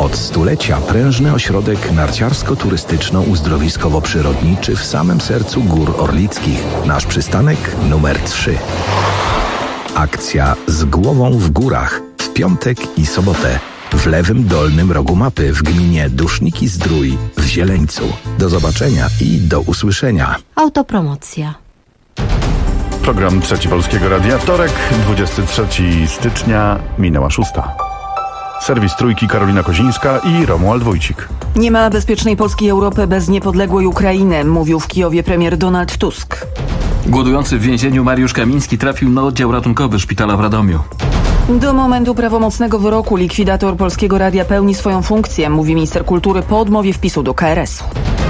Od stulecia prężny ośrodek narciarsko-turystyczno-uzdrowiskowo-przyrodniczy w samym sercu Gór Orlickich. Nasz przystanek numer 3. Akcja Z głową w górach w piątek i sobotę w lewym dolnym rogu mapy w gminie Duszniki-Zdrój w Zieleńcu. Do zobaczenia i do usłyszenia. Autopromocja. Program Trzeci Polskiego Radia. Wtorek, 23 stycznia, minęła 6. Serwis Trójki, Karolina Kozińska i Romuald Wójcik. Nie ma bezpiecznej Polski i Europy bez niepodległej Ukrainy, mówił w Kijowie premier Donald Tusk. Głodujący w więzieniu Mariusz Kamiński trafił na oddział ratunkowy szpitala w Radomiu. Do momentu prawomocnego wyroku likwidator Polskiego Radia pełni swoją funkcję, mówi minister kultury po odmowie wpisu do KRS-u.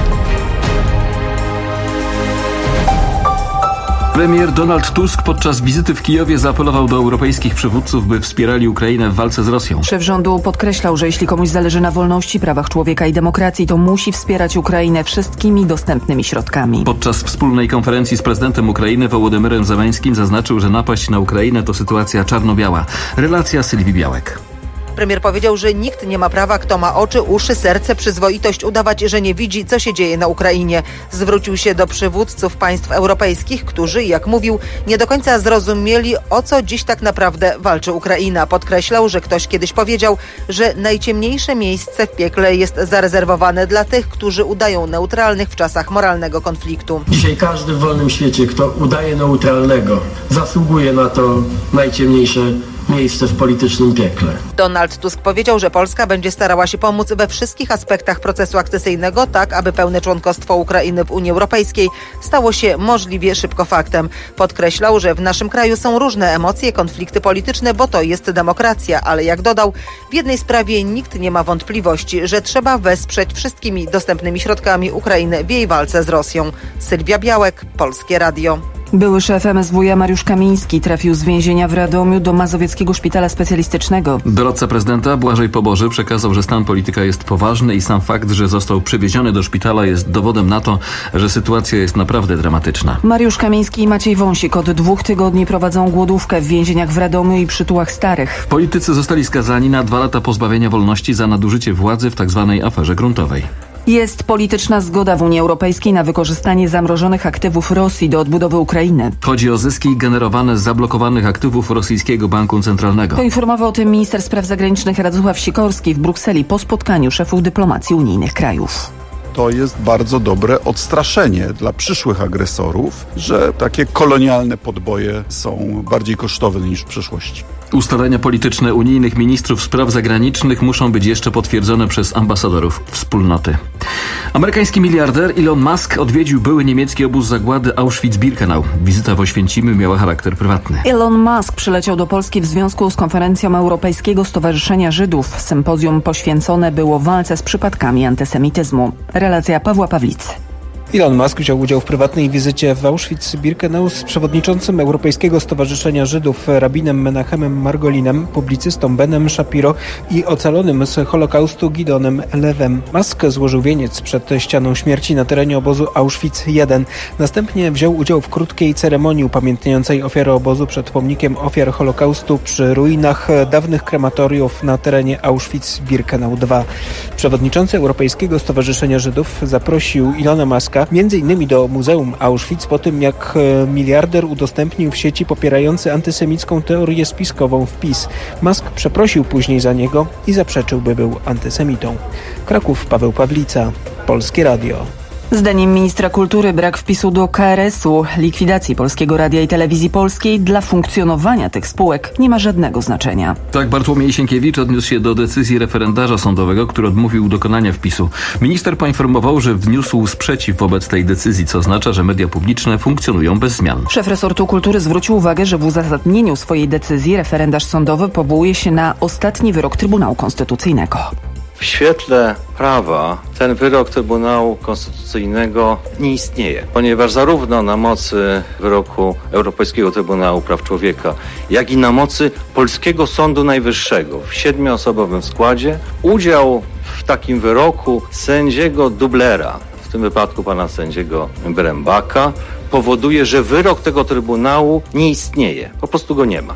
Premier Donald Tusk podczas wizyty w Kijowie zaapelował do europejskich przywódców, by wspierali Ukrainę w walce z Rosją. Szef rządu podkreślał, że jeśli komuś zależy na wolności, prawach człowieka i demokracji, to musi wspierać Ukrainę wszystkimi dostępnymi środkami. Podczas wspólnej konferencji z prezydentem Ukrainy Wołodymyrem Zełenskim zaznaczył, że napaść na Ukrainę to sytuacja czarno-biała. Relacja Sylwii Białek. Premier powiedział, że nikt nie ma prawa, kto ma oczy, uszy, serce, przyzwoitość, udawać, że nie widzi, co się dzieje na Ukrainie. Zwrócił się do przywódców państw europejskich, którzy, jak mówił, nie do końca zrozumieli, o co dziś tak naprawdę walczy Ukraina. Podkreślał, że ktoś kiedyś powiedział, że najciemniejsze miejsce w piekle jest zarezerwowane dla tych, którzy udają neutralnych w czasach moralnego konfliktu. Dzisiaj każdy w wolnym świecie, kto udaje neutralnego, zasługuje na to najciemniejsze miejsce w politycznym piekle. Donald Tusk powiedział, że Polska będzie starała się pomóc we wszystkich aspektach procesu akcesyjnego, tak aby pełne członkostwo Ukrainy w Unii Europejskiej stało się możliwie szybko faktem. Podkreślał, że w naszym kraju są różne emocje, konflikty polityczne, bo to jest demokracja, ale jak dodał, w jednej sprawie nikt nie ma wątpliwości, że trzeba wesprzeć wszystkimi dostępnymi środkami Ukrainę w jej walce z Rosją. Sylwia Białek, Polskie Radio. Były szef MSWiA Mariusz Kamiński trafił z więzienia w Radomiu do Mazowieckiego Szpitala Specjalistycznego. Doradca prezydenta Błażej Poboży przekazał, że stan polityka jest poważny i sam fakt, że został przewieziony do szpitala jest dowodem na to, że sytuacja jest naprawdę dramatyczna. Mariusz Kamiński i Maciej Wąsik od 2 tygodni prowadzą głodówkę w więzieniach w Radomiu i Przytułach Starych. Politycy zostali skazani na 2 lata pozbawienia wolności za nadużycie władzy w tzw. aferze gruntowej. Jest polityczna zgoda w Unii Europejskiej na wykorzystanie zamrożonych aktywów Rosji do odbudowy Ukrainy. Chodzi o zyski generowane z zablokowanych aktywów rosyjskiego banku centralnego. Poinformował o tym minister spraw zagranicznych Radosław Sikorski w Brukseli po spotkaniu szefów dyplomacji unijnych krajów. To jest bardzo dobre odstraszenie dla przyszłych agresorów, że takie kolonialne podboje są bardziej kosztowne niż w przeszłości. Ustalenia polityczne unijnych ministrów spraw zagranicznych muszą być jeszcze potwierdzone przez ambasadorów wspólnoty. Amerykański miliarder Elon Musk odwiedził były niemiecki obóz zagłady Auschwitz-Birkenau. Wizyta w Oświęcimiu miała charakter prywatny. Elon Musk przyleciał do Polski w związku z konferencją Europejskiego Stowarzyszenia Żydów. Sympozjum poświęcone było walce z przypadkami antysemityzmu. Relacja Pawła Pawlicy. Elon Musk wziął udział w prywatnej wizycie w Auschwitz-Birkenau z przewodniczącym Europejskiego Stowarzyszenia Żydów rabinem Menachemem Margolinem, publicystą Benem Shapiro i ocalonym z Holokaustu Gideonem Lewem. Musk złożył wieniec przed ścianą śmierci na terenie obozu Auschwitz-1. Następnie wziął udział w krótkiej ceremonii upamiętniającej ofiary obozu przed pomnikiem ofiar Holokaustu przy ruinach dawnych krematoriów na terenie Auschwitz-Birkenau 2. Przewodniczący Europejskiego Stowarzyszenia Żydów zaprosił Elona Muska między innymi do Muzeum Auschwitz po tym, jak miliarder udostępnił w sieci popierający antysemicką teorię spiskową wpis. Musk przeprosił później za niego i zaprzeczył, by był antysemitą. Kraków, Paweł Pawlica, Polskie Radio. Zdaniem ministra kultury brak wpisu do KRS-u, likwidacji Polskiego Radia i Telewizji Polskiej dla funkcjonowania tych spółek nie ma żadnego znaczenia. Tak Bartłomiej Sienkiewicz odniósł się do decyzji referendarza sądowego, który odmówił dokonania wpisu. Minister poinformował, że wniósł sprzeciw wobec tej decyzji, co oznacza, że media publiczne funkcjonują bez zmian. Szef resortu kultury zwrócił uwagę, że w uzasadnieniu swojej decyzji referendarz sądowy powołuje się na ostatni wyrok Trybunału Konstytucyjnego. W świetle prawa ten wyrok Trybunału Konstytucyjnego nie istnieje, ponieważ zarówno na mocy wyroku Europejskiego Trybunału Praw Człowieka, jak i na mocy Polskiego Sądu Najwyższego w 7-osobowym składzie udział w takim wyroku sędziego dublera, w tym wypadku pana sędziego Brembaka, powoduje, że wyrok tego Trybunału nie istnieje. Po prostu go nie ma.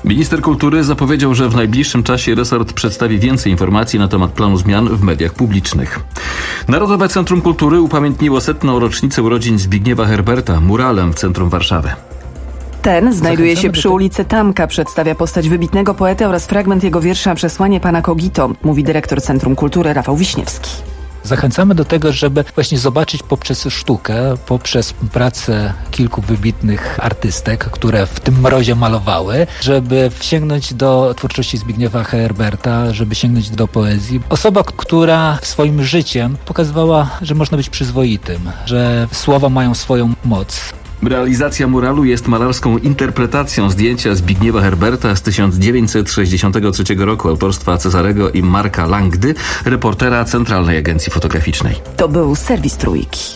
Minister kultury zapowiedział, że w najbliższym czasie resort przedstawi więcej informacji na temat planu zmian w mediach publicznych. Narodowe Centrum Kultury upamiętniło 100. rocznicę urodzin Zbigniewa Herberta muralem w centrum Warszawy. Ten znajduje się przy ulicy Tamka, przedstawia postać wybitnego poety oraz fragment jego wiersza Przesłanie pana Kogito, mówi dyrektor Centrum Kultury Rafał Wiśniewski. Zachęcamy do tego, żeby właśnie zobaczyć poprzez sztukę, poprzez pracę kilku wybitnych artystek, które w tym mrozie malowały, żeby sięgnąć do twórczości Zbigniewa Herberta, żeby sięgnąć do poezji. Osoba, która swoim życiem pokazywała, że można być przyzwoitym, że słowa mają swoją moc. Realizacja muralu jest malarską interpretacją zdjęcia Zbigniewa Herberta z 1963 roku autorstwa Cezarego i Marka Langdy, reportera Centralnej Agencji Fotograficznej. To był serwis Trójki.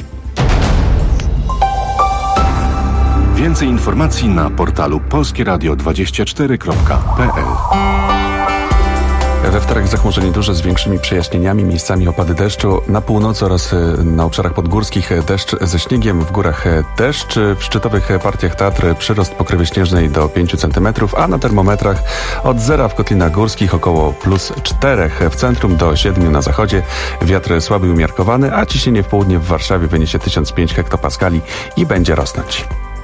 Więcej informacji na portalu polskieradio24.pl. We wtorek zachmurzenie duże z większymi przejaśnieniami, miejscami opady deszczu. Na północy oraz na obszarach podgórskich deszcz ze śniegiem, w górach deszcz. W szczytowych partiach Tatry przyrost pokrywy śnieżnej do 5 cm, a na termometrach od 0 w kotlinach górskich około +4, w centrum do 7 na zachodzie. Wiatr słaby i umiarkowany, a ciśnienie w południe w Warszawie wyniesie 1005 hektopaskali i będzie rosnąć.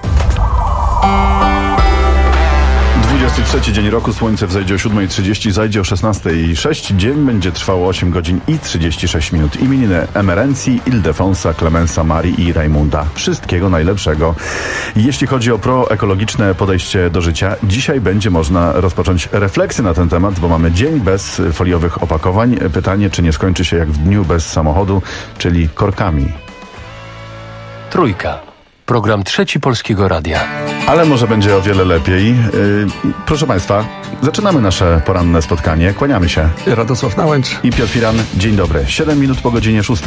23 dzień roku, słońce wzejdzie o 7:30, zajdzie o 16:06. Dzień będzie trwał 8 godzin i 36 minut. Imieniny Emerencji, Ildefonsa, Klemensa, Marii i Rajmunda. Wszystkiego najlepszego. Jeśli chodzi o proekologiczne podejście do życia, dzisiaj będzie można rozpocząć refleksję na ten temat, bo mamy dzień bez foliowych opakowań. Pytanie, czy nie skończy się jak w dniu bez samochodu, czyli korkami. Trójka. Program Trzeci Polskiego Radia. Ale może będzie o wiele lepiej. Proszę Państwa, zaczynamy nasze poranne spotkanie. Kłaniamy się. Radosław Nałęcz i Piotr Firan. Dzień dobry. 7 minut po godzinie 6.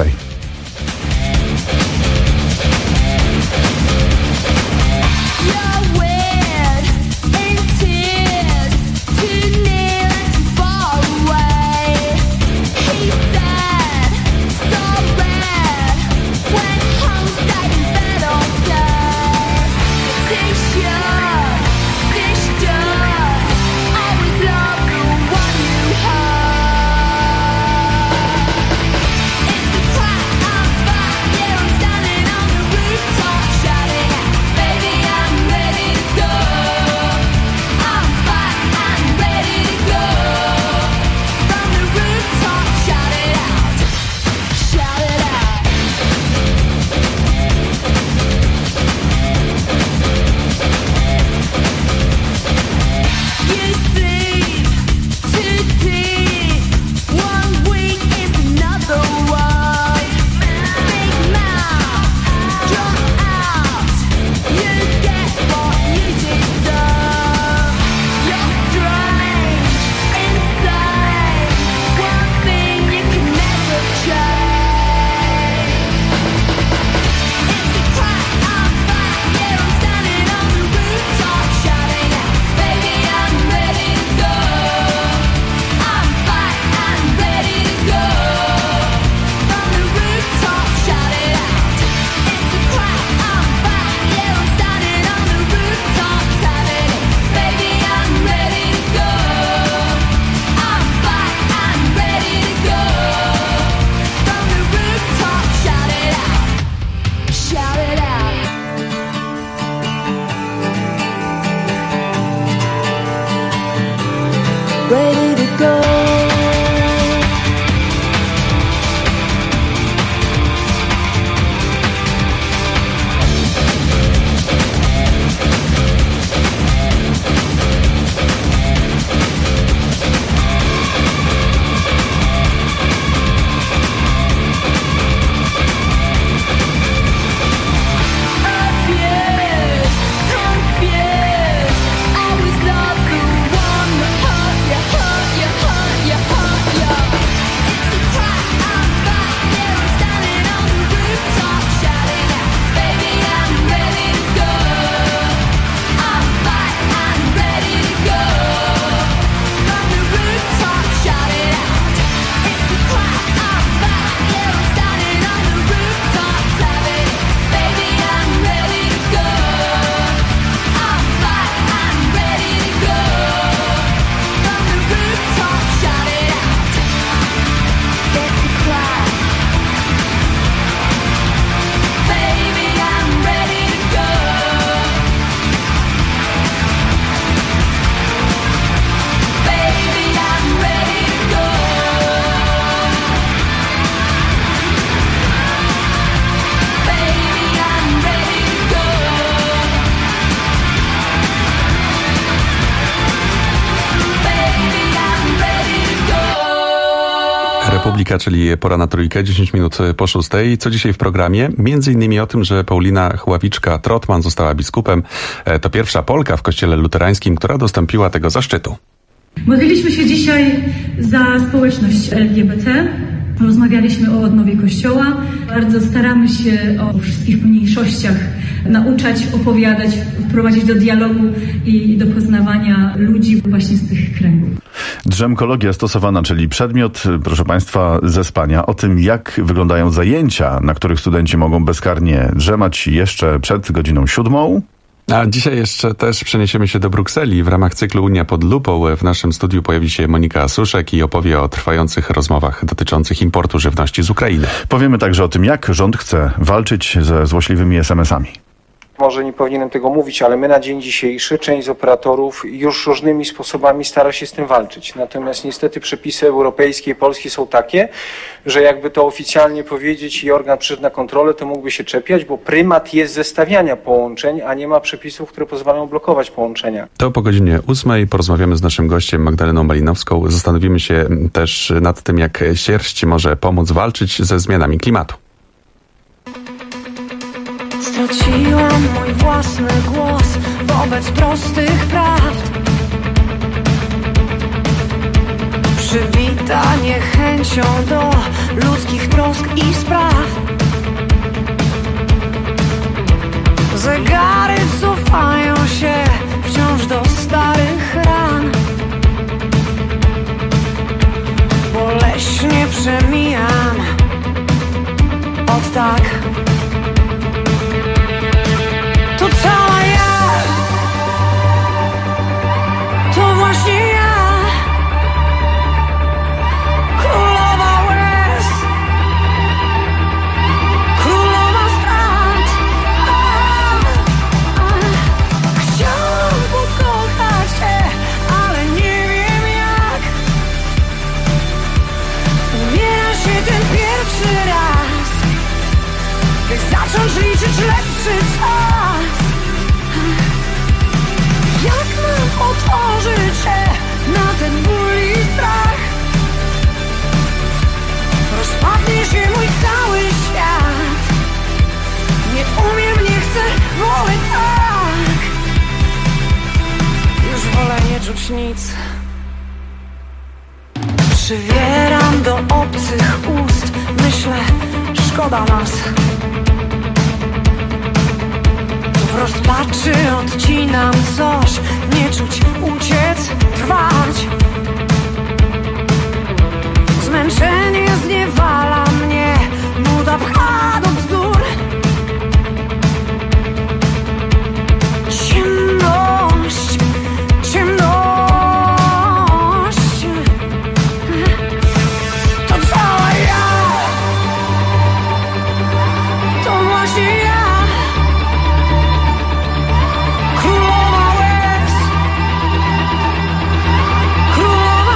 Republika, czyli pora na trójkę, 10 minut po 6. Co dzisiaj w programie? Między innymi o tym, że Paulina Chławiczka-Trotman została biskupem. To pierwsza Polka w kościele luterańskim, która dostąpiła tego zaszczytu. Modliliśmy się dzisiaj za społeczność LGBT. Rozmawialiśmy o odnowie Kościoła. Bardzo staramy się o wszystkich mniejszościach nauczać, opowiadać, wprowadzić do dialogu i do poznawania ludzi właśnie z tych kręgów. Drzemkologia stosowana, czyli przedmiot, proszę Państwa, ze spania. O tym, jak wyglądają zajęcia, na których studenci mogą bezkarnie drzemać jeszcze przed godziną 7. A dzisiaj jeszcze też przeniesiemy się do Brukseli. W ramach cyklu Unia pod lupą w naszym studiu pojawi się Monika Suszek i opowie o trwających rozmowach dotyczących importu żywności z Ukrainy. Powiemy także o tym, jak rząd chce walczyć ze złośliwymi SMS-ami. Może nie powinienem tego mówić, ale my na dzień dzisiejszy, część z operatorów już różnymi sposobami stara się z tym walczyć. Natomiast niestety przepisy europejskie i polskie są takie, że jakby to oficjalnie powiedzieć i organ przyszedł na kontrolę, to mógłby się czepiać, bo prymat jest zestawiania połączeń, a nie ma przepisów, które pozwalają blokować połączenia. To po godzinie 8 porozmawiamy z naszym gościem Magdaleną Malinowską. Zastanowimy się też nad tym, jak sierść może pomóc walczyć ze zmianami klimatu. Straciłam mój własny głos wobec prostych prawd. Przywita niechęcią do ludzkich trosk i spraw. Zegary cofają się wciąż do starych ran. Boleśnie przemijam od tak. To cała ja, to właśnie ja, królowa łez, królowa strat. Chciałam pokochać się, ale nie wiem jak. Umiera się ten pierwszy raz, by zacząć liczyć lepszy czas. Jak mam otworzyć się na ten ból i strach? Rozpadnie się mój cały świat. Nie umiem, nie chcę, wolę tak. Już wolę nie czuć nic. Przywieram do obcych ust. Myślę, szkoda nas. W rozpaczy odcinam coś, nie czuć, uciec, trwać. Zmęczenie zniewala mnie, nuda pcha do bzdur. Ciemność, ciemność. To cała ja, to właśnie ja. Królowa łez, królowa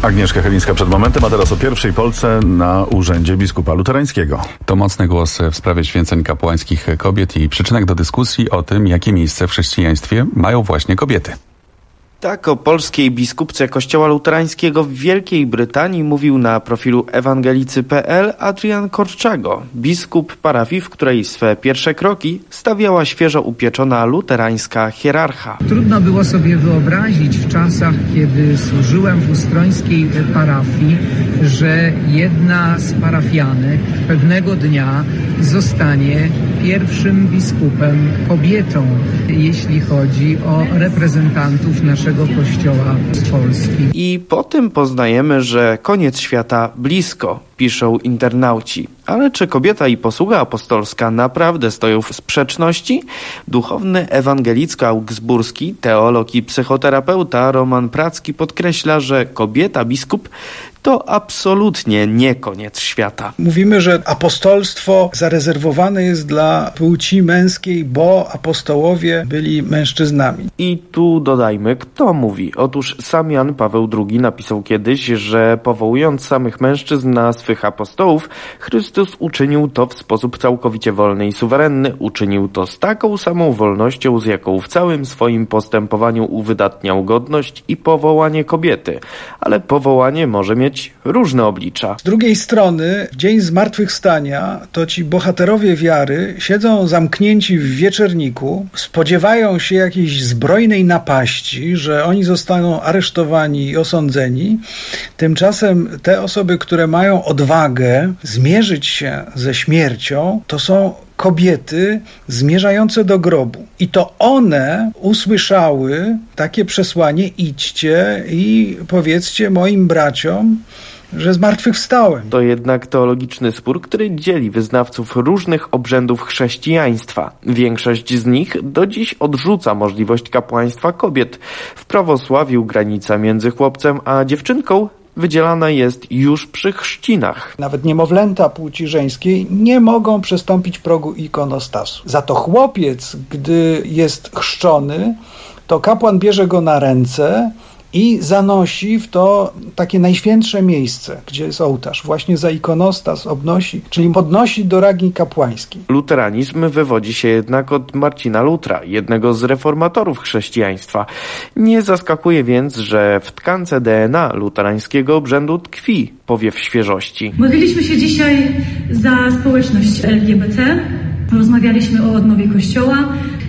Agnieszka Chylińska przed momentem, a teraz o pierwszej Polce na urzędzie biskupa luterańskiego. To mocny głos w sprawie święceń kapłańskich kobiet i przyczynek do dyskusji o tym, jakie miejsce w chrześcijaństwie mają właśnie kobiety. Tak o polskiej biskupce Kościoła Luterańskiego w Wielkiej Brytanii mówił na profilu ewangelicy.pl Adrian Korczago, biskup parafii, w której swe pierwsze kroki stawiała świeżo upieczona luterańska hierarcha. Trudno było sobie wyobrazić w czasach, kiedy służyłem w ustrońskiej parafii, że jedna z parafianek pewnego dnia zostanie pierwszym biskupem kobietą, jeśli chodzi o reprezentantów naszego Kościoła z Polski. I po tym poznajemy, że koniec świata blisko, piszą internauci. Ale czy kobieta i posługa apostolska naprawdę stoją w sprzeczności? Duchowny ewangelicko-augsburski, teolog i psychoterapeuta Roman Pracki podkreśla, że kobieta biskup to absolutnie nie koniec świata. Mówimy, że apostolstwo zarezerwowane jest dla płci męskiej, bo apostołowie byli mężczyznami. I tu dodajmy, kto mówi. Otóż sam Jan Paweł II napisał kiedyś, że powołując samych mężczyzn na swych apostołów, Chrystus uczynił to w sposób całkowicie wolny i suwerenny. Uczynił to z taką samą wolnością, z jaką w całym swoim postępowaniu uwydatniał godność i powołanie kobiety. Ale powołanie może mieć różne oblicza. Z drugiej strony, w dzień zmartwychwstania, to ci bohaterowie wiary siedzą zamknięci w wieczerniku, spodziewają się jakiejś zbrojnej napaści, że oni zostaną aresztowani i osądzeni. Tymczasem te osoby, które mają odwagę zmierzyć się ze śmiercią, to są kobiety zmierzające do grobu. I to one usłyszały takie przesłanie: idźcie i powiedzcie moim braciom, że zmartwychwstałem. To jednak teologiczny spór, który dzieli wyznawców różnych obrzędów chrześcijaństwa. Większość z nich do dziś odrzuca możliwość kapłaństwa kobiet. W prawosławiu granica między chłopcem a dziewczynką wydzielana jest już przy chrzcinach. Nawet niemowlęta płci żeńskiej nie mogą przestąpić progu ikonostasu. Za to chłopiec, gdy jest chrzczony, to kapłan bierze go na ręce i zanosi w to takie najświętsze miejsce, gdzie jest ołtarz. Właśnie za ikonostas obnosi, czyli podnosi do rangi kapłańskiej. Luteranizm wywodzi się jednak od Marcina Lutra, jednego z reformatorów chrześcijaństwa. Nie zaskakuje więc, że w tkance DNA luterańskiego obrzędu tkwi powiew świeżości. Modliliśmy się dzisiaj za społeczność LGBT, rozmawialiśmy o odnowie Kościoła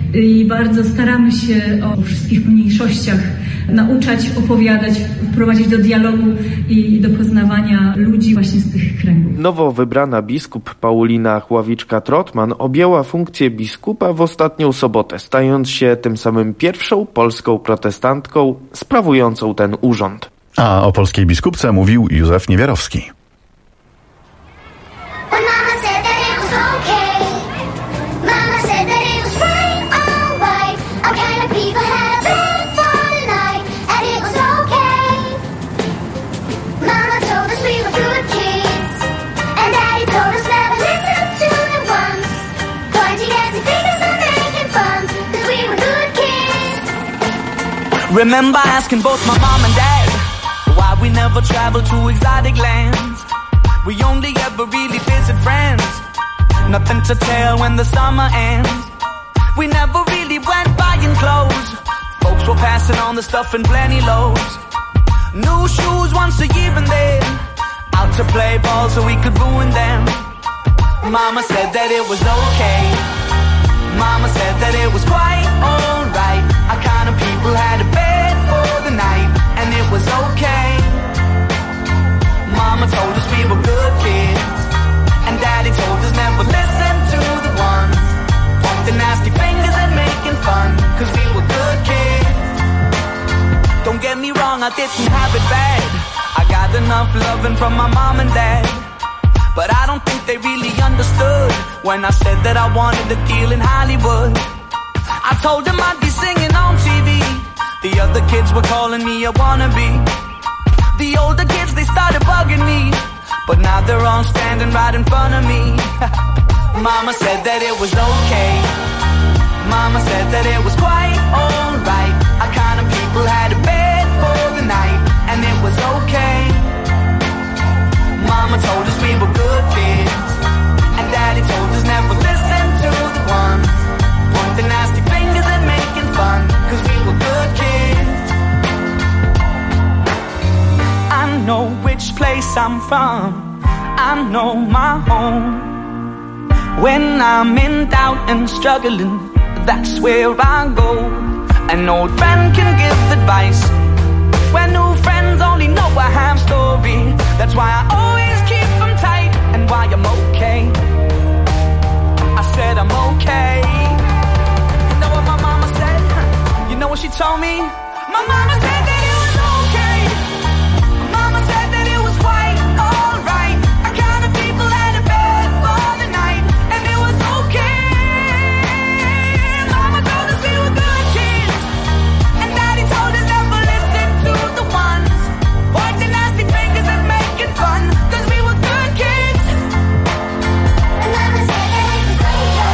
i bardzo staramy się o wszystkich mniejszościach nauczać, opowiadać, wprowadzić do dialogu i do poznawania ludzi właśnie z tych kręgów. Nowo wybrana biskup Paulina Chławiczka-Trotman objęła funkcję biskupa w ostatnią sobotę, stając się tym samym pierwszą polską protestantką sprawującą ten urząd. A o polskiej biskupce mówił Józef Niewiarowski. Remember asking both my mom and dad why we never traveled to exotic lands. We only ever really visit friends. Nothing to tell when the summer ends. We never really went buying clothes. Folks were passing on the stuff in plenty loads. New shoes once a year and then out to play ball so we could ruin them. Mama said that it was okay. Mama said that it was quite alright. Our kind of people had a bed for the night, and it was okay. Mama told us we were good kids, and Daddy told us never listen to the ones pointing nasty fingers and making fun, cause we were good kids. Don't get me wrong, I didn't have it bad. I got enough loving from my mom and dad, but I don't think they really understood when I said that I wanted a deal in Hollywood. I told them I'd be singing on TV. The other kids were calling me a wannabe. The older kids, they started bugging me, but now they're all standing right in front of me. Mama said that it was okay. Mama said that it was quite alright. Our kind of people had a bed for the night, and it was okay. place I'm from, I know my home. When I'm in doubt and struggling, that's where I go. An old friend can give advice when new friends only know a half story. That's why I always keep them tight and why I'm okay. I said I'm okay. You know what my mama said? You know what she told me? My mama said that it was okay. My mama said that it was quite alright. I counted people out of bed for the night, and it was okay. Mama told us we were good kids, and Daddy told us never listen to the ones pointing nasty fingers and making fun, 'cause we were good kids. And Mama said that it was okay.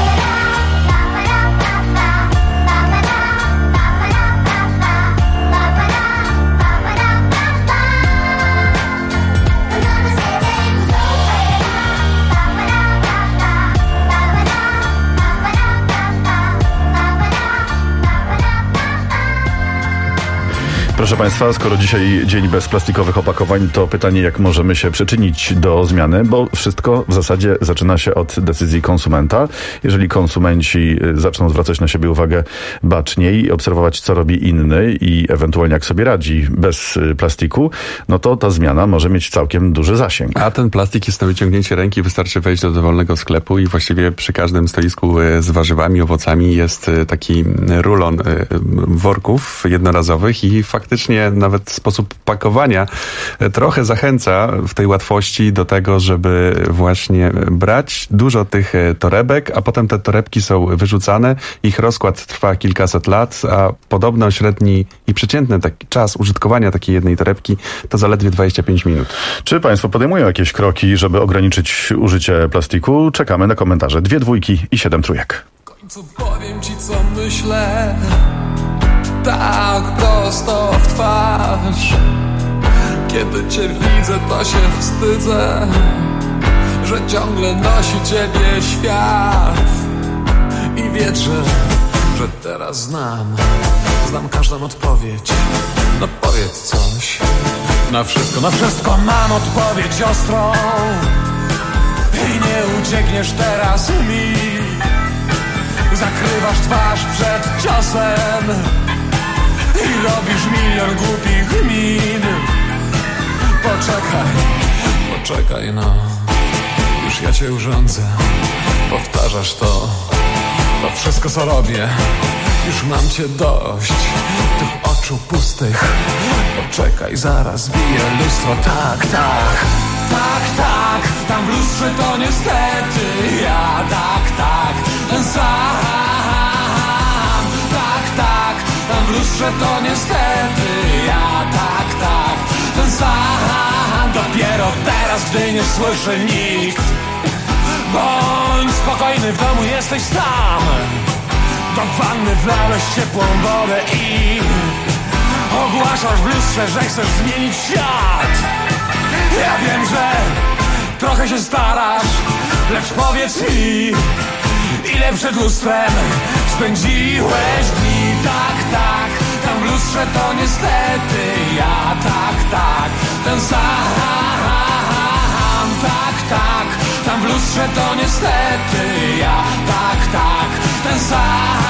Proszę Państwa, skoro dzisiaj dzień bez plastikowych opakowań, to pytanie, jak możemy się przyczynić do zmiany, bo wszystko w zasadzie zaczyna się od decyzji konsumenta. Jeżeli konsumenci zaczną zwracać na siebie uwagę baczniej, obserwować, co robi inny i ewentualnie jak sobie radzi bez plastiku, no to ta zmiana może mieć całkiem duży zasięg. A ten plastik jest na wyciągnięcie ręki, wystarczy wejść do dowolnego sklepu i właściwie przy każdym stoisku z warzywami, owocami jest taki rulon worków jednorazowych i faktycznie nawet sposób pakowania trochę zachęca w tej łatwości do tego, żeby właśnie brać dużo tych torebek, a potem te torebki są wyrzucane. Ich rozkład trwa kilkaset lat, a podobno średni i przeciętny taki czas użytkowania takiej jednej torebki to zaledwie 25 minut. Czy Państwo podejmują jakieś kroki, żeby ograniczyć użycie plastiku? Czekamy na komentarze. 2 dwójki i 7 trójek. W końcu powiem Ci, co myślę, tak prosto w twarz. Kiedy Cię widzę, to się wstydzę, że ciągle nosi Ciebie świat. I wierzę, że teraz znam każdą odpowiedź. No powiedz coś. Na wszystko mam odpowiedź ostrą. I nie uciekniesz teraz mi. Zakrywasz twarz przed ciosem i robisz milion głupich min. Poczekaj no, już ja Cię urządzę. Powtarzasz to wszystko co robię. Już mam Cię dość, tych oczu pustych. Poczekaj, zaraz bije lustro. Tak, tam w lustrze to niestety ja. Tak, ten sam. Tak, tam w lustrze to niestety ja. Tak, ten sam. Dopiero teraz, gdy nie słyszy nikt. Bądź spokojny, w domu jesteś sam. Do wanny wlałeś ciepłą wodę i ogłaszasz w lustrze, że chcesz zmienić świat. Ja wiem, że trochę się starasz, lecz powiedz mi, ile przed lustrem spędziłeś dni. Tak, tam w lustrze to niestety ja. Tak, ten sam. Tak, tam w lustrze to niestety ja. Tak, ten sam.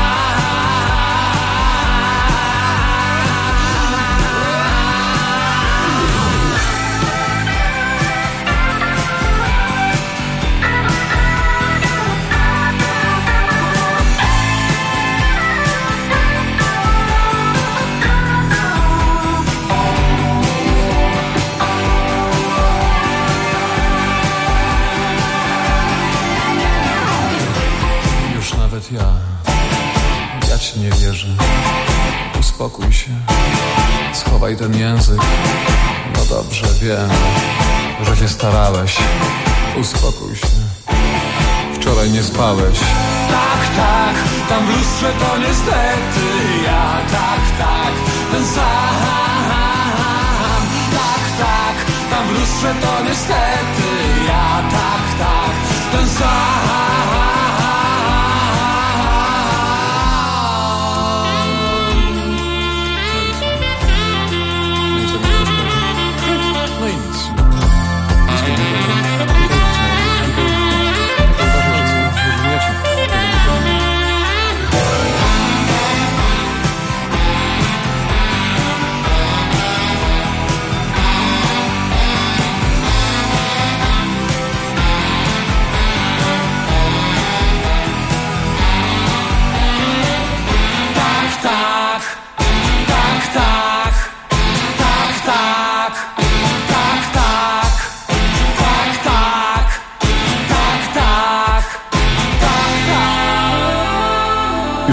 Ja Ci nie wierzę. Uspokój się, schowaj ten język. No dobrze, wiem, że się starałeś. Uspokój się, wczoraj nie spałeś. Tak, tam w lustrze to niestety ja. Tak, ten sam. Tak, tam w lustrze to niestety ja. Tak, ten sam.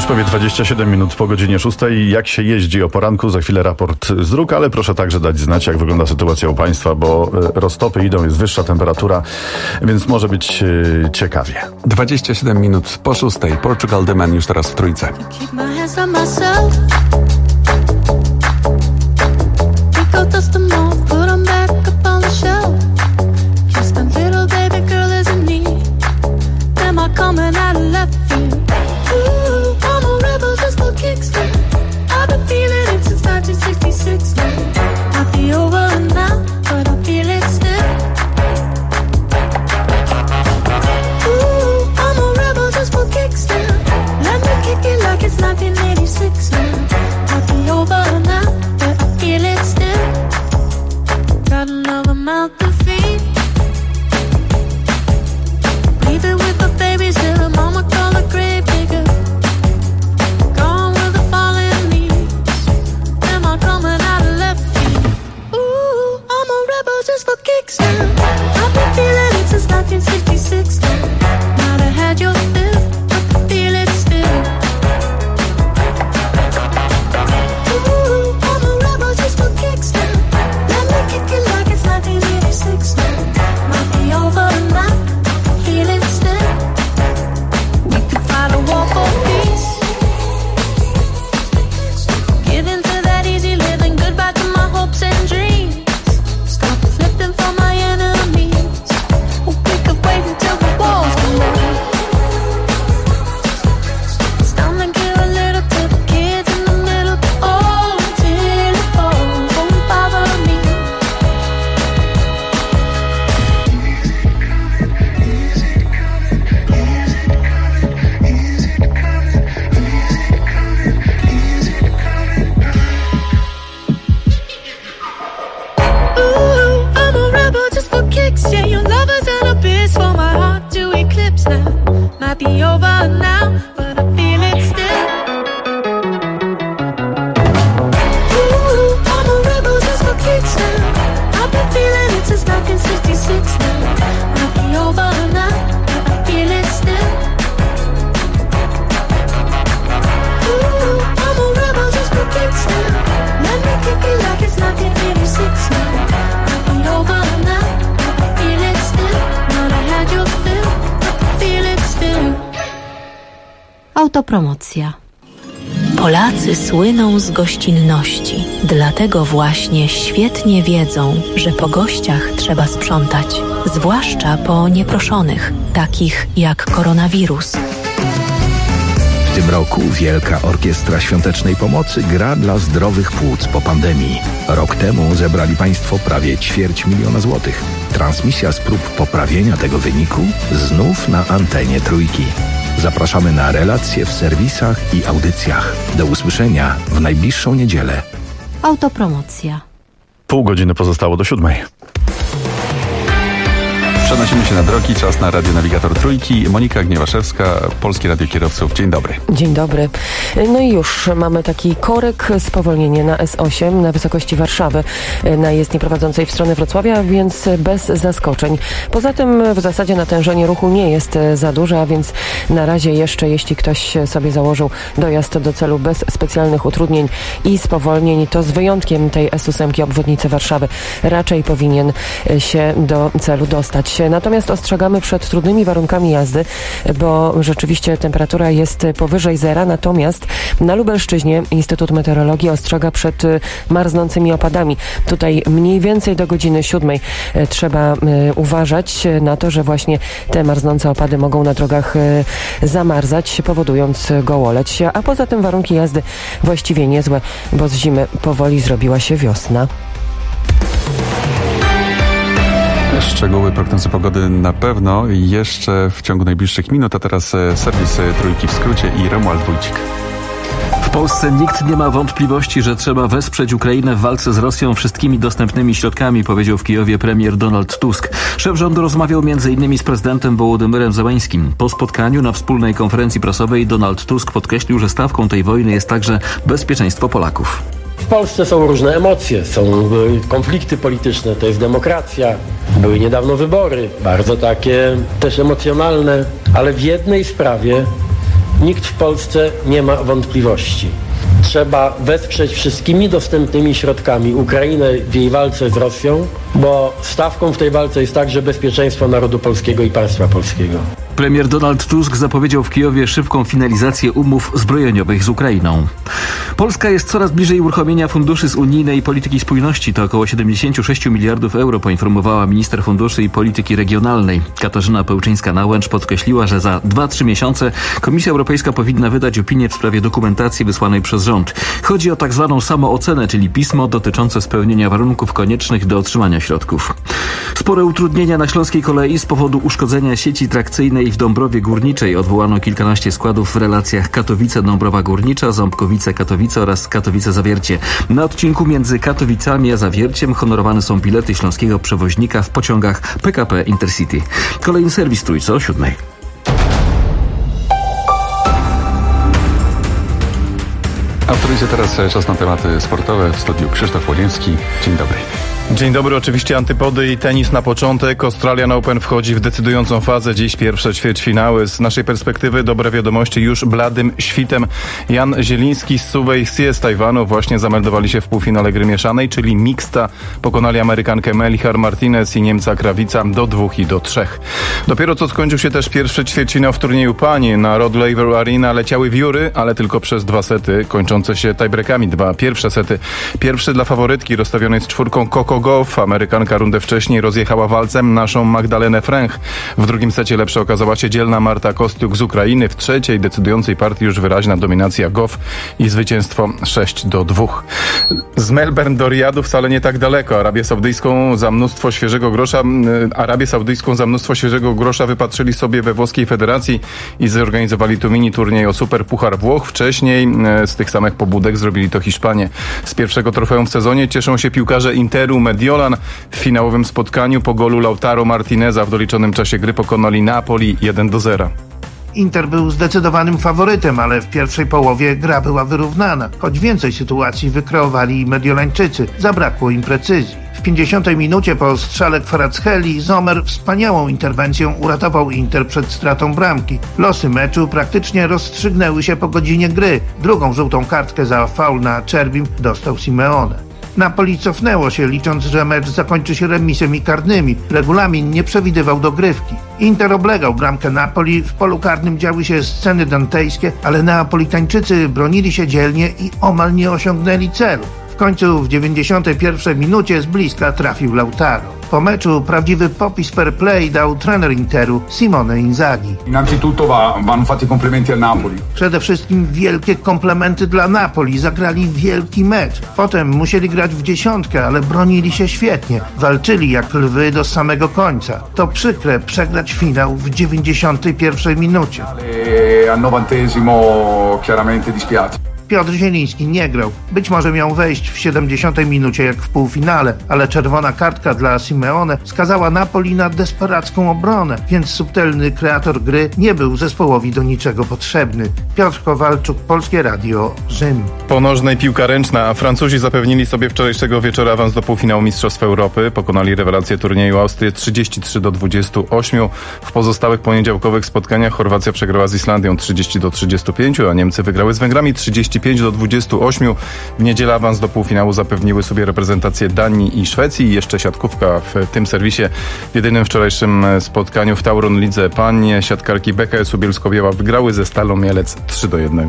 Już prawie 27 minut po godzinie 6. Jak się jeździ o poranku? Za chwilę raport z dróg, ale proszę także dać znać, jak wygląda sytuacja u Państwa, bo roztopy idą, jest wyższa temperatura, więc może być ciekawie. 27 minut po 6. Portugal The Man już teraz w Trójce. Autopromocja. Polacy słyną z gościnności, dlatego właśnie świetnie wiedzą, że po gościach trzeba sprzątać, zwłaszcza po nieproszonych, takich jak koronawirus. W tym roku Wielka Orkiestra Świątecznej Pomocy gra dla zdrowych płuc po pandemii. Rok temu zebrali Państwo prawie 250 000 złotych. Transmisja z prób poprawienia tego wyniku znów na antenie Trójki. Zapraszamy na relacje w serwisach i audycjach. Do usłyszenia w najbliższą niedzielę. Autopromocja. Pół godziny pozostało do 7. Przenosimy się na drogi, czas na Radionawigator Trójki. Monika Gniewaszewska, Polskie Radio Kierowców. Dzień dobry. Dzień dobry. No i już mamy taki korek, spowolnienie na S8 na wysokości Warszawy, na jezdni prowadzącej w stronę Wrocławia, więc bez zaskoczeń. Poza tym w zasadzie natężenie ruchu nie jest za duże, a więc na razie jeszcze, jeśli ktoś sobie założył dojazd do celu bez specjalnych utrudnień i spowolnień, to z wyjątkiem tej S8 obwodnicy Warszawy raczej powinien się do celu dostać. Natomiast ostrzegamy przed trudnymi warunkami jazdy, bo rzeczywiście temperatura jest powyżej zera, natomiast na Lubelszczyźnie Instytut Meteorologii ostrzega przed marznącymi opadami. Tutaj mniej więcej do godziny 7 trzeba uważać na to, że właśnie te marznące opady mogą na drogach zamarzać, powodując gołoleć. A poza tym warunki jazdy właściwie niezłe, bo z zimy powoli zrobiła się wiosna. Szczegóły prognozy pogody na pewno jeszcze w ciągu najbliższych minut, a teraz serwis Trójki w skrócie i Romuald Wójcik. W Polsce nikt nie ma wątpliwości, że trzeba wesprzeć Ukrainę w walce z Rosją wszystkimi dostępnymi środkami, powiedział w Kijowie premier Donald Tusk. Szef rządu rozmawiał m.in. z prezydentem Wołodymyrem Zełańskim. Po spotkaniu na wspólnej konferencji prasowej Donald Tusk podkreślił, że stawką tej wojny jest także bezpieczeństwo Polaków. W Polsce są różne emocje, są konflikty polityczne, to jest demokracja. Były niedawno wybory, bardzo takie też emocjonalne, ale w jednej sprawie nikt w Polsce nie ma wątpliwości. Trzeba wesprzeć wszystkimi dostępnymi środkami Ukrainę w jej walce z Rosją, bo stawką w tej walce jest także bezpieczeństwo narodu polskiego i państwa polskiego. Premier Donald Tusk zapowiedział w Kijowie szybką finalizację umów zbrojeniowych z Ukrainą. Polska jest coraz bliżej uruchomienia funduszy z unijnej polityki spójności. To około 76 miliardów euro, poinformowała minister funduszy i polityki regionalnej. Katarzyna Pełczyńska-Nałęcz podkreśliła, że za 2-3 miesiące Komisja Europejska powinna wydać opinię w sprawie dokumentacji wysłanej przez rząd. Chodzi o tak zwaną samoocenę, czyli pismo dotyczące spełnienia warunków koniecznych do otrzymania środków. Spore utrudnienia na śląskiej kolei z powodu uszkodzenia sieci trakcyjnej w Dąbrowie Górniczej. Odwołano kilkanaście składów w relacjach Katowice-Dąbrowa Górnicza, Ząbkowice-Katowice oraz Katowice-Zawiercie. Na odcinku między Katowicami a Zawierciem honorowane są bilety śląskiego przewoźnika w pociągach PKP Intercity. Kolejny serwis Trójce o 7:00. A w Trójce teraz czas na tematy sportowe. W studiu Krzysztof Łodziński. Dzień dobry. Dzień dobry, oczywiście antypody i tenis na początek. Australian Open wchodzi w decydującą fazę. Dziś pierwsze ćwierćfinały. Z naszej perspektywy dobre wiadomości już bladym świtem. Jan Zieliński z Suwej Hsie z Tajwanu właśnie zameldowali się w półfinale gry mieszanej, czyli mixta. Pokonali Amerykankę Melichar Martinez i Niemca Krawica do 2 i do 3. Dopiero co skończył się też pierwszy ćwierćfinał w turnieju pań. Na Rod Laver Arena leciały wióry, ale tylko przez 2 sety, kończące się tiebreakami. 2 pierwsze sety. Pierwszy dla faworytki rozstawionej z 4 Coco Gauff. Amerykanka rundę wcześniej rozjechała walcem naszą Magdalenę Fręch. W drugim secie lepsza okazała się dzielna Marta Kostiuk z Ukrainy. W trzeciej decydującej partii już wyraźna dominacja Gauff i zwycięstwo 6-2. Z Melbourne do Riyadu wcale nie tak daleko. Arabię Saudyjską za mnóstwo świeżego grosza wypatrzyli sobie we włoskiej federacji i zorganizowali tu mini turniej o Super Puchar Włoch. Wcześniej z tych samych pobudek zrobili to Hiszpanie. Z pierwszego trofeum w sezonie cieszą się piłkarze Interu Mediolan. W finałowym spotkaniu po golu Lautaro Martineza w doliczonym czasie gry pokonali Napoli 1-0. Inter był zdecydowanym faworytem, ale w pierwszej połowie gra była wyrównana. Choć więcej sytuacji wykreowali Mediolańczycy, zabrakło im precyzji. W 50 minucie po strzale Kvaratskhelia Zomer wspaniałą interwencją uratował Inter przed stratą bramki. Losy meczu praktycznie rozstrzygnęły się po godzinie gry. Drugą żółtą kartkę za faul na Cerbim dostał Simeone. Napoli cofnęło się, licząc, że mecz zakończy się remisem i karnymi. Regulamin nie przewidywał dogrywki. Inter oblegał bramkę Napoli, w polu karnym działy się sceny dantejskie, ale Neapolitańczycy bronili się dzielnie i omal nie osiągnęli celu. W końcu w 91 minucie z bliska trafił Lautaro. Po meczu prawdziwy popis fair play dał trener Interu Simone Inzaghi. Innanzitutto vanno fatti complimenti al Napoli. Przede wszystkim wielkie komplementy dla Napoli. Zagrali wielki mecz. Potem musieli grać w dziesiątkę, ale bronili się świetnie. Walczyli jak lwy do samego końca. To przykre przegrać finał w 91 minucie. Al 90 chiaramente dispiace. Piotr Zieliński nie grał. Być może miał wejść w 70 minucie jak w półfinale, ale czerwona kartka dla Simeone skazała Napoli na desperacką obronę, więc subtelny kreator gry nie był zespołowi do niczego potrzebny. Piotr Kowalczuk, Polskie Radio, Rzym. Po nożnej piłka ręczna, a Francuzi zapewnili sobie wczorajszego wieczora awans do półfinału Mistrzostw Europy. Pokonali rewelację turnieju Austrię 33-28. W pozostałych poniedziałkowych spotkaniach Chorwacja przegrała z Islandią 30-35, a Niemcy wygrały z Węgrami 35-28. W niedzielę awans do półfinału zapewniły sobie reprezentacje Danii i Szwecji. I jeszcze siatkówka w tym serwisie. W jedynym wczorajszym spotkaniu w Tauron Lidze pań siatkarki BKS-u Bielsko-Biała wygrały ze Stalą Mielec 3-1.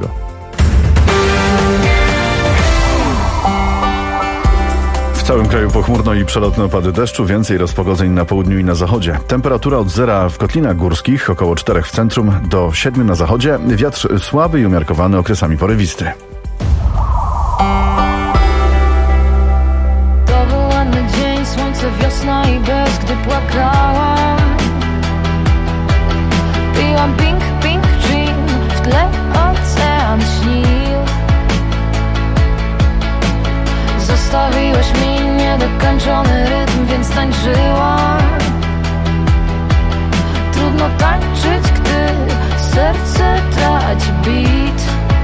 W całym kraju pochmurno i przelotne opady deszczu, więcej rozpogodzeń na południu i na zachodzie. Temperatura od 0 w Kotlinach Górskich, około 4 w centrum, do 7 na zachodzie. Wiatr słaby i umiarkowany, okresami porywisty. To był ładny dzień, słońce, wiosna i bez, gdy płakałam. Piłam pink, pink gin, w tle ocean śnił. Zostawiłeś mi niedokończony rytm, więc tańczyłam. Trudno tańczyć, gdy serce traci beat.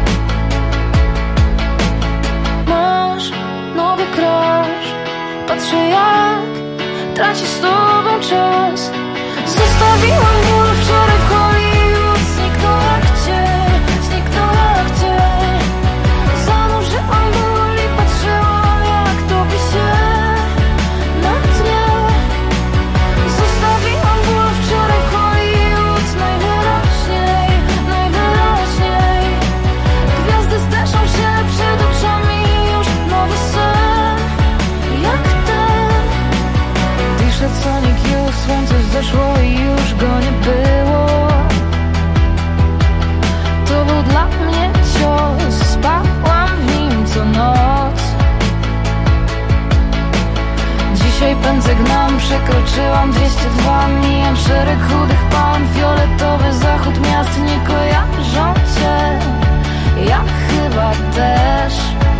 Masz nowy crush, patrzę jak traci z tobą czas. Zostawiłam ból wczoraj w Hollywood, zniknął jak cień. przekroczyłam 202. Mijam szereg chudych pan, fioletowy zachód miast nie kojarzą cię. Ja chyba też.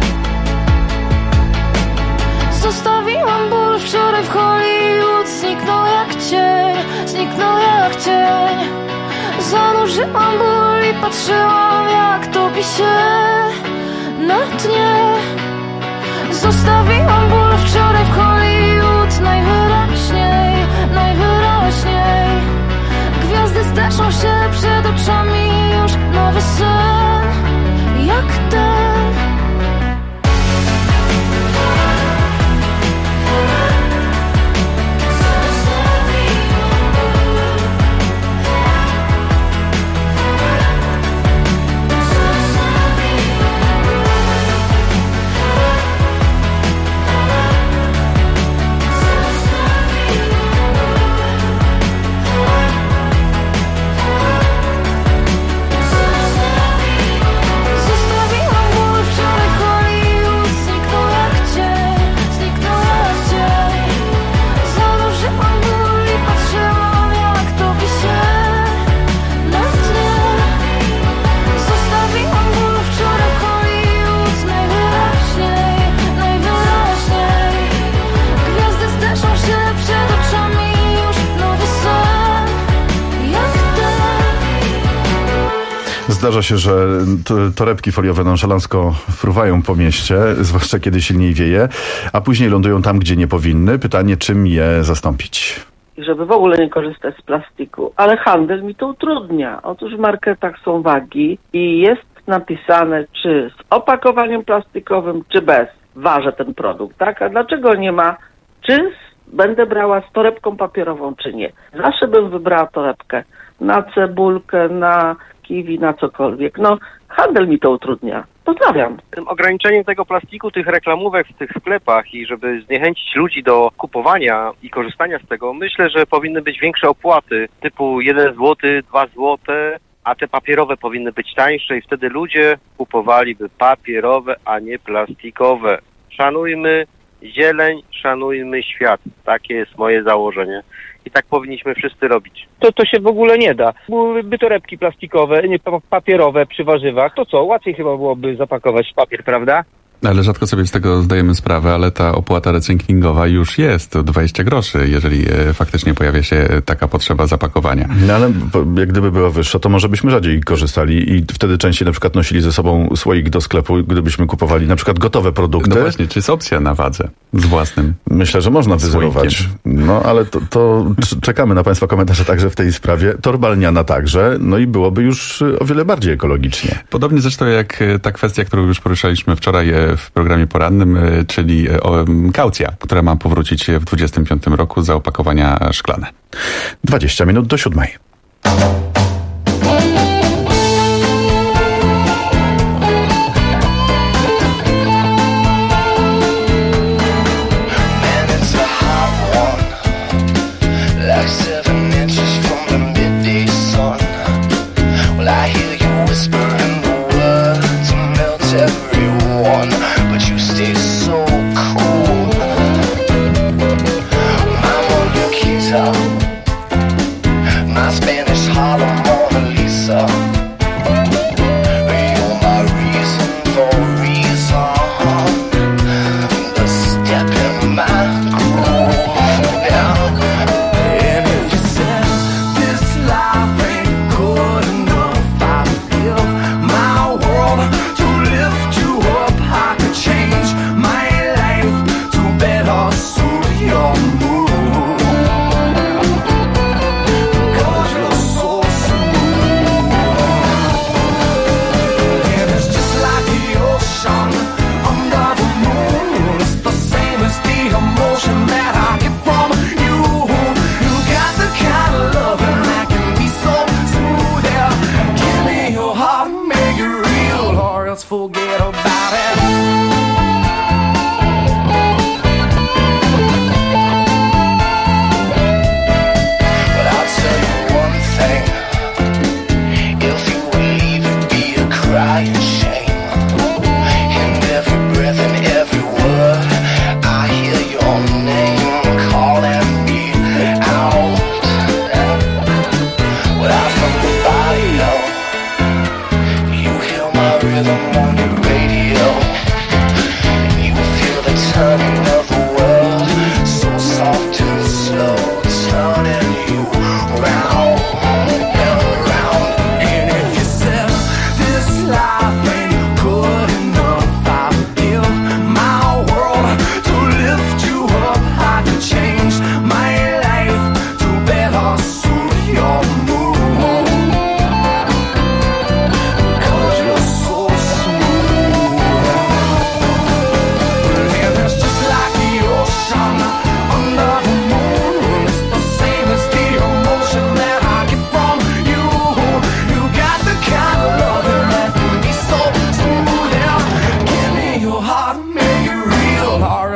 Zostawiłam ból wczoraj w Hollywood. Zniknął jak cień, zniknął jak cień. Zanurzyłam ból i patrzyłam jak topi się na dnie. Zostawiłam ból wczoraj w Hollywood. Najwyraźniej, najwyraźniej. Gwiazdy steszą się przed oczami. Już nowy sen jak ten. Zdarza się, że torebki foliowe nonszalancko fruwają po mieście, zwłaszcza kiedy silniej wieje, a później lądują tam, gdzie nie powinny. Pytanie, czym je zastąpić? Żeby w ogóle nie korzystać z plastiku. Ale handel mi to utrudnia. Otóż w marketach są wagi i jest napisane, czy z opakowaniem plastikowym, czy bez. Ważę ten produkt, tak? A dlaczego nie ma, czy będę brała z torebką papierową, czy nie? Zawsze bym wybrała torebkę na cebulkę, na kiwi, na cokolwiek. No, handel mi to utrudnia. Pozdrawiam. Tym ograniczeniem tego plastiku, tych reklamówek w tych sklepach i żeby zniechęcić ludzi do kupowania i korzystania z tego, myślę, że powinny być większe opłaty typu 1 zł, 2 zł, a te papierowe powinny być tańsze i wtedy ludzie kupowaliby papierowe, a nie plastikowe. Szanujmy zieleń, szanujmy świat. Takie jest moje założenie. I tak powinniśmy wszyscy robić. To się w ogóle nie da. Byłyby torebki plastikowe, nie papierowe przy warzywach. To co? Łatwiej chyba byłoby zapakować w papier, prawda? Ale rzadko sobie z tego zdajemy sprawę, ale ta opłata recyklingowa już jest 20 groszy, jeżeli faktycznie pojawia się taka potrzeba zapakowania. No ale jak gdyby była wyższa, to może byśmy rzadziej korzystali i wtedy częściej na przykład nosili ze sobą słoik do sklepu, gdybyśmy kupowali na przykład gotowe produkty. No właśnie, czy jest opcja na wadze z własnym? Myślę, że można wyzerować. No ale to czekamy na Państwa komentarze także w tej sprawie. Torbalniana także, no i byłoby już o wiele bardziej ekologicznie. Podobnie zresztą jak ta kwestia, którą już poruszaliśmy wczoraj w programie porannym, czyli kaucja, która ma powrócić w 2025 roku za opakowania szklane. 20 minut do 7. My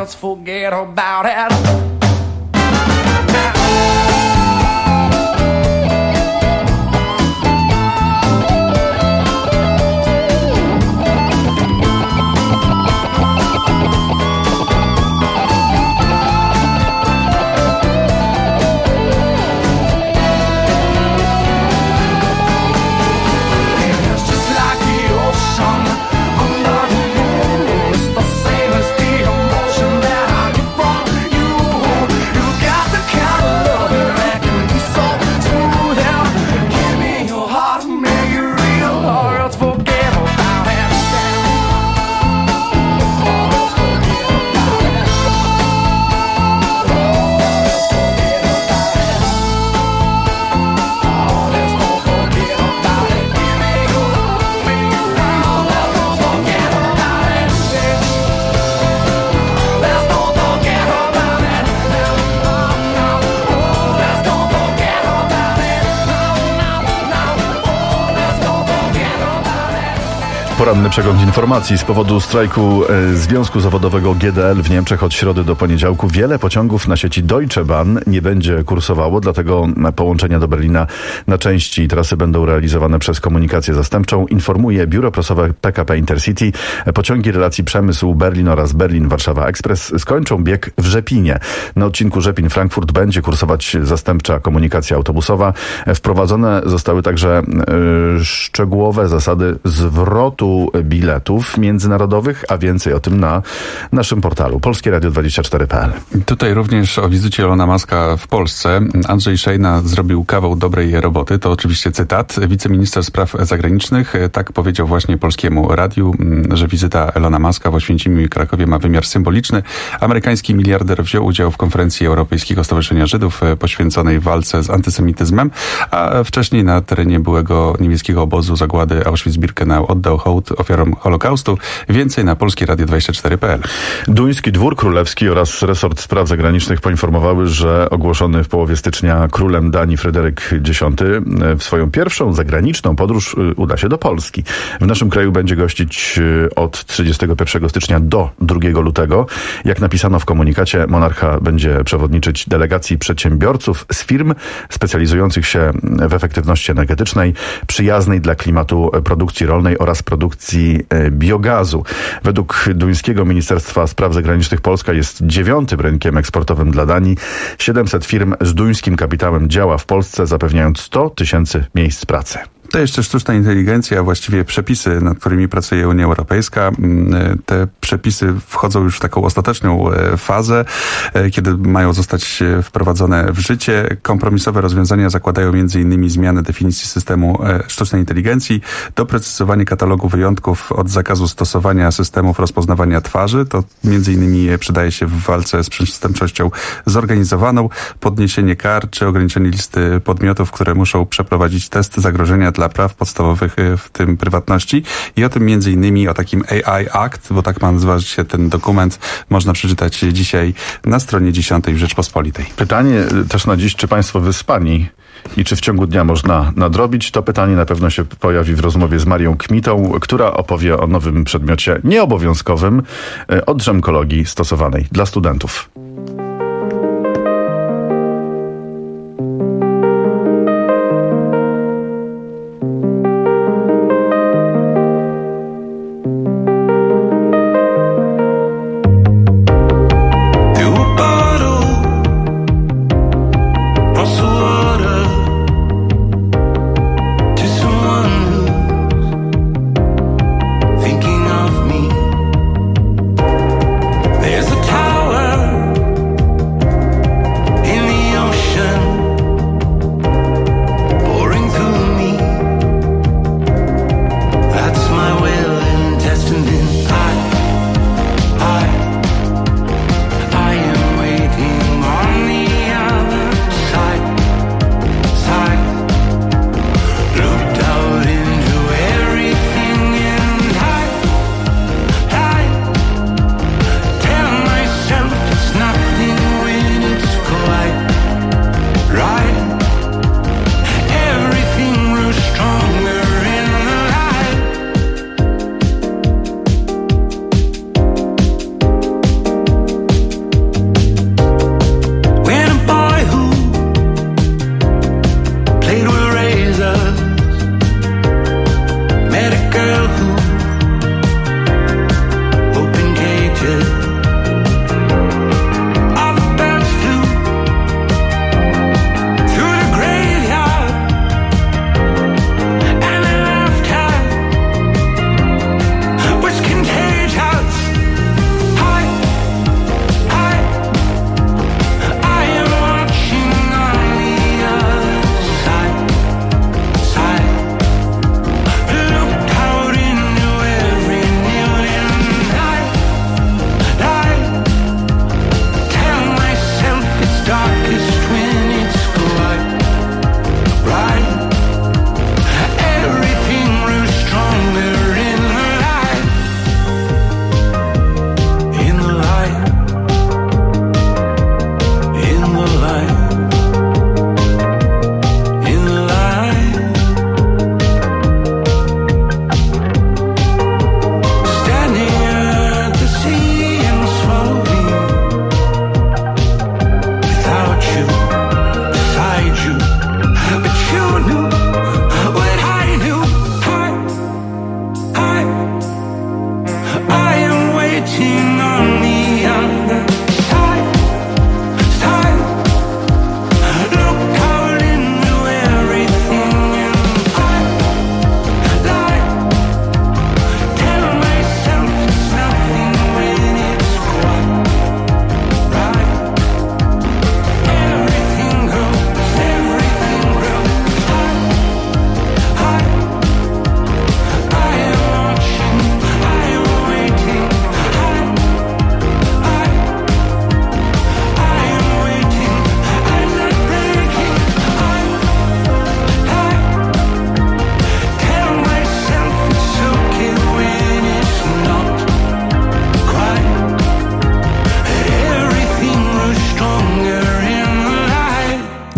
let's forget about it. Poranny przegląd informacji. Z powodu strajku Związku Zawodowego GDL w Niemczech od środy do poniedziałku wiele pociągów na sieci Deutsche Bahn nie będzie kursowało, dlatego połączenia do Berlina na części trasy będą realizowane przez komunikację zastępczą, informuje biuro prasowe PKP Intercity. Pociągi relacji Przemysł-Berlin oraz Berlin-Warszawa Express skończą bieg w Rzepinie. Na odcinku Rzepin-Frankfurt będzie kursować zastępcza komunikacja autobusowa. Wprowadzone zostały także szczegółowe zasady zwrotu biletów międzynarodowych, a więcej o tym na naszym portalu polskieradio24.pl. Tutaj również o wizycie Elona Muska w Polsce. Andrzej Szejna zrobił kawał dobrej roboty. To oczywiście cytat. Wiceminister spraw zagranicznych tak powiedział właśnie Polskiemu Radiu, że wizyta Elona Muska w Oświęcimiu i Krakowie ma wymiar symboliczny. Amerykański miliarder wziął udział w konferencji Europejskiego Stowarzyszenia Żydów poświęconej walce z antysemityzmem, a wcześniej na terenie byłego niemieckiego obozu zagłady Auschwitz-Birkenau oddał hołd ofiarom Holokaustu. Więcej na polskieradio24.pl. Duński Dwór Królewski oraz resort spraw zagranicznych poinformowały, że ogłoszony w połowie stycznia królem Danii Fryderyk X w swoją pierwszą zagraniczną podróż uda się do Polski. W naszym kraju będzie gościć od 31 stycznia do 2 lutego. Jak napisano w komunikacie, monarcha będzie przewodniczyć delegacji przedsiębiorców z firm specjalizujących się w efektywności energetycznej, przyjaznej dla klimatu produkcji rolnej oraz produkcji biogazu. Według duńskiego Ministerstwa Spraw Zagranicznych Polska jest 9. rynkiem eksportowym dla Danii. 700 firm z duńskim kapitałem działa w Polsce, zapewniając 100 000 miejsc pracy. To jeszcze sztuczna inteligencja, właściwie przepisy, nad którymi pracuje Unia Europejska. Te przepisy wchodzą już w taką ostateczną fazę, kiedy mają zostać wprowadzone w życie. Kompromisowe rozwiązania zakładają m.in. zmianę definicji systemu sztucznej inteligencji, doprecyzowanie katalogu wyjątków od zakazu stosowania systemów rozpoznawania twarzy. To m.in. przydaje się w walce z przestępczością zorganizowaną, podniesienie kar czy ograniczenie listy podmiotów, które muszą przeprowadzić test zagrożenia dla praw podstawowych, w tym prywatności. I o tym między innymi, o takim AI Act, bo tak ma nazywać się ten dokument, można przeczytać dzisiaj na stronie 10 w Rzeczpospolitej. Pytanie też na dziś, czy państwo wyspani i czy w ciągu dnia można nadrobić? To pytanie na pewno się pojawi w rozmowie z Marią Kmitą, która opowie o nowym przedmiocie nieobowiązkowym od drzemkologii stosowanej dla studentów. There's a tower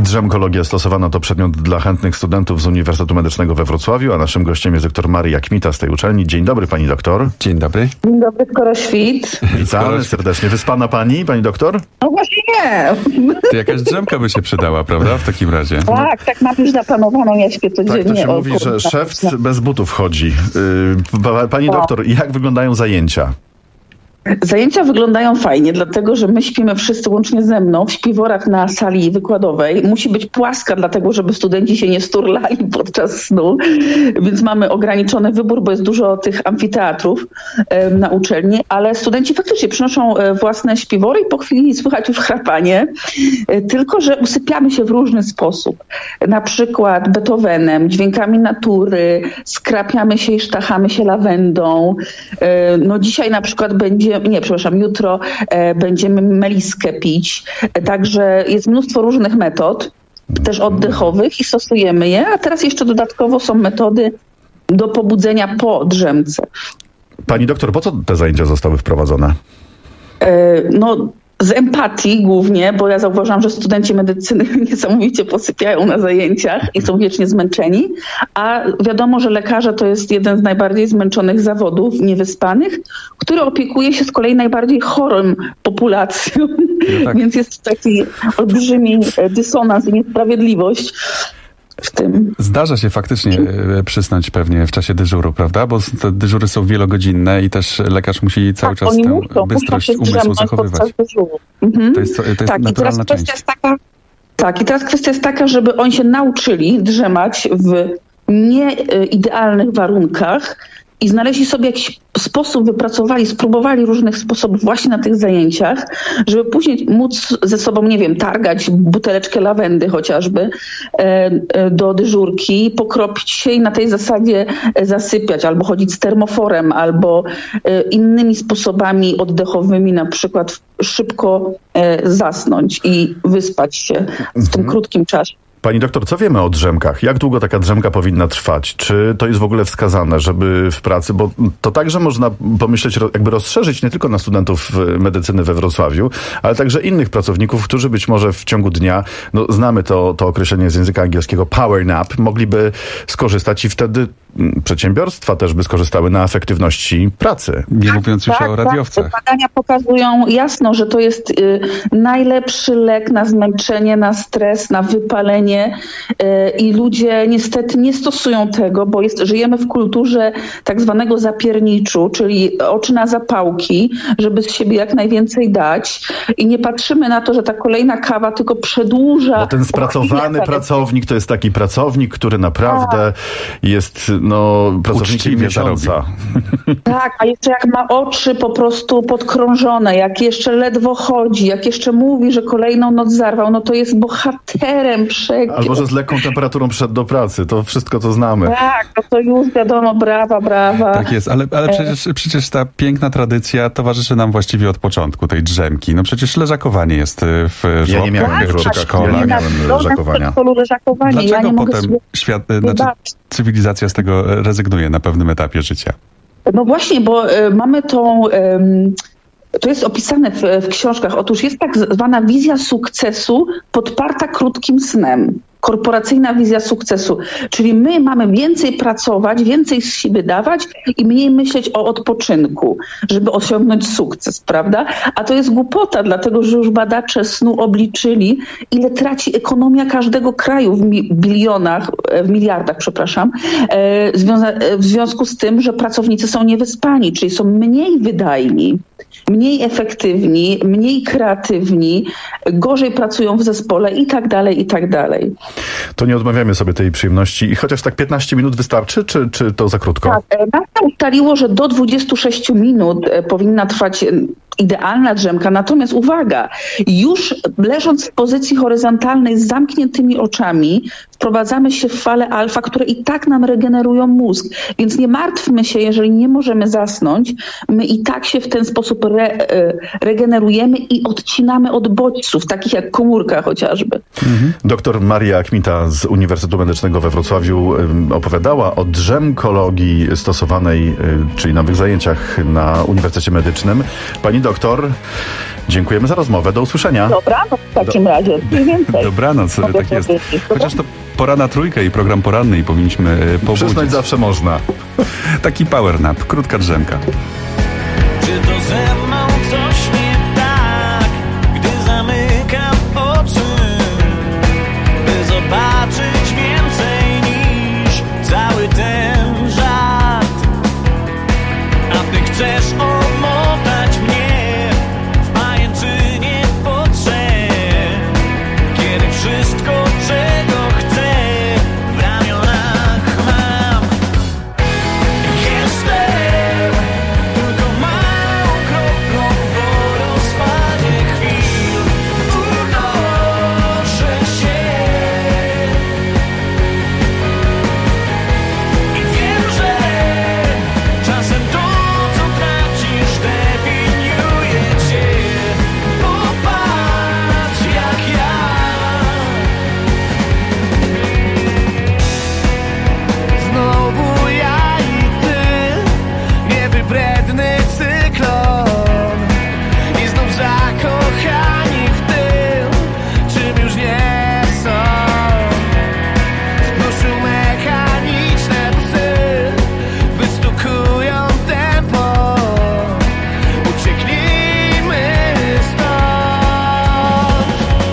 Drzemkologia stosowana to przedmiot dla chętnych studentów z Uniwersytetu Medycznego we Wrocławiu, a naszym gościem jest doktor Maria Kmita z tej uczelni. Dzień dobry, pani doktor. Dzień dobry. Dzień dobry, skoro świt. Witamy serdecznie. Wyspana pani doktor? No właśnie nie. To jakaś drzemka by się przydała, prawda? W takim razie. Tak mam już zaplanowaną, ja śpię codziennie. Tak, to się mówi, że szewc bez butów chodzi. Pani doktor, jak wyglądają zajęcia? Zajęcia wyglądają fajnie, dlatego że my śpimy wszyscy łącznie ze mną w śpiworach na sali wykładowej. Musi być płaska, dlatego żeby studenci się nie sturlali podczas snu, więc mamy ograniczony wybór, bo jest dużo tych amfiteatrów na uczelni, ale studenci faktycznie przynoszą własne śpiwory i po chwili słychać już chrapanie, tylko że usypiamy się w różny sposób. Na przykład Beethovenem, dźwiękami natury, skrapiamy się i sztachamy się lawendą. No dzisiaj na przykład jutro będziemy meliskę pić. Także jest mnóstwo różnych metod, też oddechowych i stosujemy je, a teraz jeszcze dodatkowo są metody do pobudzenia po drzemce. Pani doktor, po co te zajęcia zostały wprowadzone? Z empatii głównie, bo ja zauważyłam, że studenci medycyny niesamowicie posypiają na zajęciach i są wiecznie zmęczeni, a wiadomo, że lekarze to jest jeden z najbardziej zmęczonych zawodów, niewyspanych, który opiekuje się z kolei najbardziej chorą populacją, tak. Więc jest taki olbrzymi dysonans i niesprawiedliwość w tym. Zdarza się faktycznie przysnąć pewnie w czasie dyżuru, prawda? Bo te dyżury są wielogodzinne i też lekarz musi cały czas tę bystrość umysłu zachowywać. To jest naturalna część. I teraz kwestia jest taka, żeby oni się nauczyli drzemać w nieidealnych warunkach i znaleźli sobie jakiś sposób, wypracowali, spróbowali różnych sposobów właśnie na tych zajęciach, żeby później móc ze sobą, targać buteleczkę lawendy chociażby do dyżurki, pokropić się i na tej zasadzie zasypiać, albo chodzić z termoforem, albo innymi sposobami oddechowymi, na przykład szybko zasnąć i wyspać się w tym krótkim czasie. Pani doktor, co wiemy o drzemkach? Jak długo taka drzemka powinna trwać? Czy to jest w ogóle wskazane, żeby w pracy, bo to także można pomyśleć, jakby rozszerzyć nie tylko na studentów medycyny we Wrocławiu, ale także innych pracowników, którzy być może w ciągu dnia, znamy to określenie z języka angielskiego power nap, mogliby skorzystać i wtedy przedsiębiorstwa też by skorzystały na efektywności pracy. Nie mówiąc już o radiowcach. Badania pokazują jasno, że to jest najlepszy lek na zmęczenie, na stres, na wypalenie i ludzie niestety nie stosują tego, bo żyjemy w kulturze tak zwanego zapierniczu, czyli oczy na zapałki, żeby z siebie jak najwięcej dać i nie patrzymy na to, że ta kolejna kawa tylko przedłuża. Bo ten spracowany pracownik to jest taki pracownik, który naprawdę jest pracownikiem miesiąca. Tak, a jeszcze jak ma oczy po prostu podkrążone, jak jeszcze ledwo chodzi, jak jeszcze mówi, że kolejną noc zarwał, to jest bohaterem przegiął. Albo że z lekką temperaturą przyszedł do pracy. To wszystko to znamy. Tak, to już wiadomo, brawa. Tak jest, ale przecież ta piękna tradycja towarzyszy nam właściwie od początku tej drzemki. Przecież leżakowanie jest w żłobkach, ja nie miałem przedszkolach. Ja nie miałem leżakowania. Dlaczego potem cywilizacja z tego rezygnuje na pewnym etapie życia? No właśnie, bo mamy to jest opisane w książkach. Otóż jest tak zwana wizja sukcesu podparta krótkim snem. Korporacyjna wizja sukcesu. Czyli my mamy więcej pracować, więcej z siebie dawać i mniej myśleć o odpoczynku, żeby osiągnąć sukces, prawda? A to jest głupota, dlatego że już badacze snu obliczyli, ile traci ekonomia każdego kraju w miliardach, w związku z tym, że pracownicy są niewyspani, czyli są mniej wydajni, mniej efektywni, mniej kreatywni, gorzej pracują w zespole i tak dalej. To nie odmawiamy sobie tej przyjemności i chociaż tak 15 minut wystarczy, czy to za krótko? Tak, NASA ustaliło, że do 26 minut powinna trwać idealna drzemka, natomiast uwaga, już leżąc w pozycji horyzontalnej z zamkniętymi oczami wprowadzamy się w fale alfa, które i tak nam regenerują mózg, więc nie martwmy się, jeżeli nie możemy zasnąć, my i tak się w ten sposób regenerujemy i odcinamy od bodźców, takich jak komórka chociażby. Doktor Maria Kmita z Uniwersytetu Medycznego we Wrocławiu opowiadała o drzemkologii stosowanej, czyli nowych zajęciach na Uniwersytecie Medycznym. Pani doktor. Dziękujemy za rozmowę. Do usłyszenia. Dobranoc w takim razie. Mniej więcej. Dobranoc, tak jest. Chociaż to pora na trójkę i program poranny i powinniśmy pobudzić. Przysnąć zawsze można. Taki power nap, krótka drzemka. Czy to ze mną coś nie tak, gdy zamykam oczy, by zobaczyć więcej niż cały ten żart? A ty chcesz omotać mnie w pajęczynie potrzeb, kiedy wszystko, czego chcę, w ramionach mam. Jestem tylko małą kroplą w wodospadzie chwil. Unoszę się i wiem, że czasem to, co tracisz, definiuje cię. Popatrz jak ja. Znowu ja i ty, niewybredny cyklon, i znów zakochani w tym, czym już nie są. Z pluszu mechaniczne psy wystukują tempo. Ucieknijmy stąd.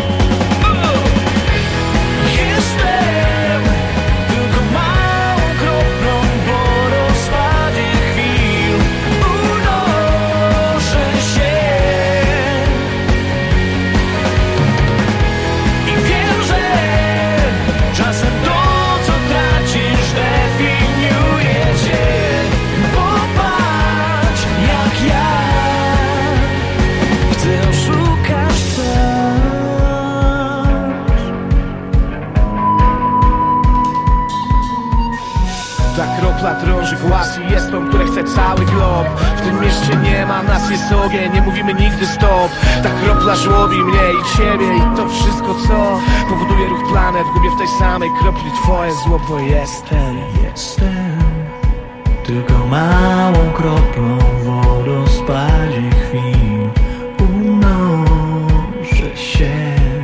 Jestem tylko małą kroplą w wodospadzie chwil. Unoszę się i wiem, że czasem to, co tracisz, definiuje cię. Popatrz jak ja chcę oszukać czas. Ta kropla drąży głaz i jest tą, które chce cały glob. W tym mieście nie ma nas, jest ogień, nie mówimy nigdy stop. Ta kropla żłobi mnie i ciebie i to wszystko, co powoduje ruch planet. Gubię w tej samej kropli twoje zło, bo jestem tylko małą kroplą w wodospadzie chwil. Unoszę się.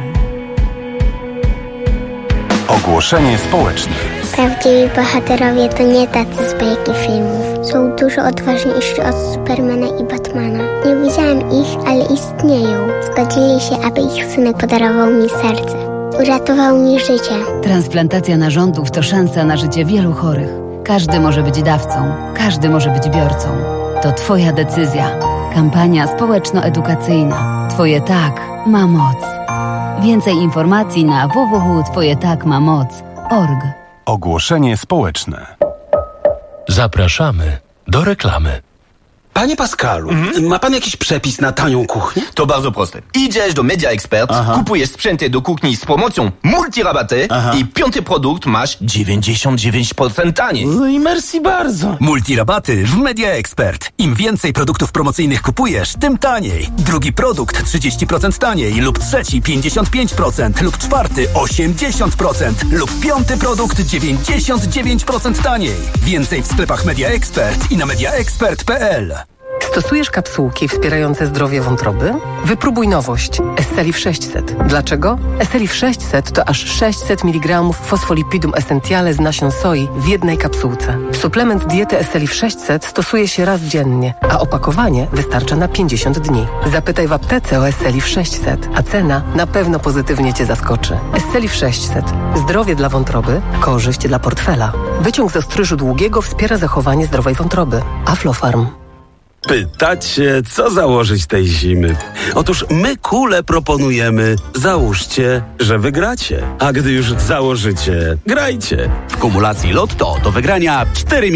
Ogłoszenie społeczne. Prawdziwi bohaterowie to nie tacy z bajki filmów. Są dużo odważniejsi od Supermana i Batmana. Nie widziałem ich, ale istnieją. Zgodzili się, aby ich synek podarował mi serce. Uratował mi życie. Transplantacja narządów to szansa na życie wielu chorych. Każdy może być dawcą, każdy może być biorcą. To Twoja decyzja. Kampania społeczno-edukacyjna. Twoje tak ma moc. Więcej informacji na www.twojetakmamoc.org. Ogłoszenie społeczne. Zapraszamy do reklamy. Panie Pascalu, ma pan jakiś przepis na tanią kuchnię? To bardzo proste. Idziesz do Media Expert, kupujesz sprzęty do kuchni z promocją multirabaty i piąty produkt masz 99% taniej. No i merci bardzo. Multirabaty w Media Expert. Im więcej produktów promocyjnych kupujesz, tym taniej. Drugi produkt 30% taniej lub trzeci 55% lub czwarty 80% lub piąty produkt 99% taniej. Więcej w sklepach Media Expert i na mediaexpert.pl. Stosujesz kapsułki wspierające zdrowie wątroby? Wypróbuj nowość Esselif 600. Dlaczego? Esselif 600 to aż 600 mg fosfolipidum essentiale z nasion soi w jednej kapsułce. Suplement diety Esselif 600 stosuje się raz dziennie, a opakowanie wystarcza na 50 dni. Zapytaj w aptece o Esselif 600, a cena na pewno pozytywnie Cię zaskoczy. Esselif 600. Zdrowie dla wątroby, korzyść dla portfela. Wyciąg z ostryżu długiego wspiera zachowanie zdrowej wątroby. Aflofarm. Pytacie, co założyć tej zimy? Otóż my kule proponujemy. Załóżcie, że wygracie. A gdy już założycie, grajcie. W kumulacji Lotto do wygrania 4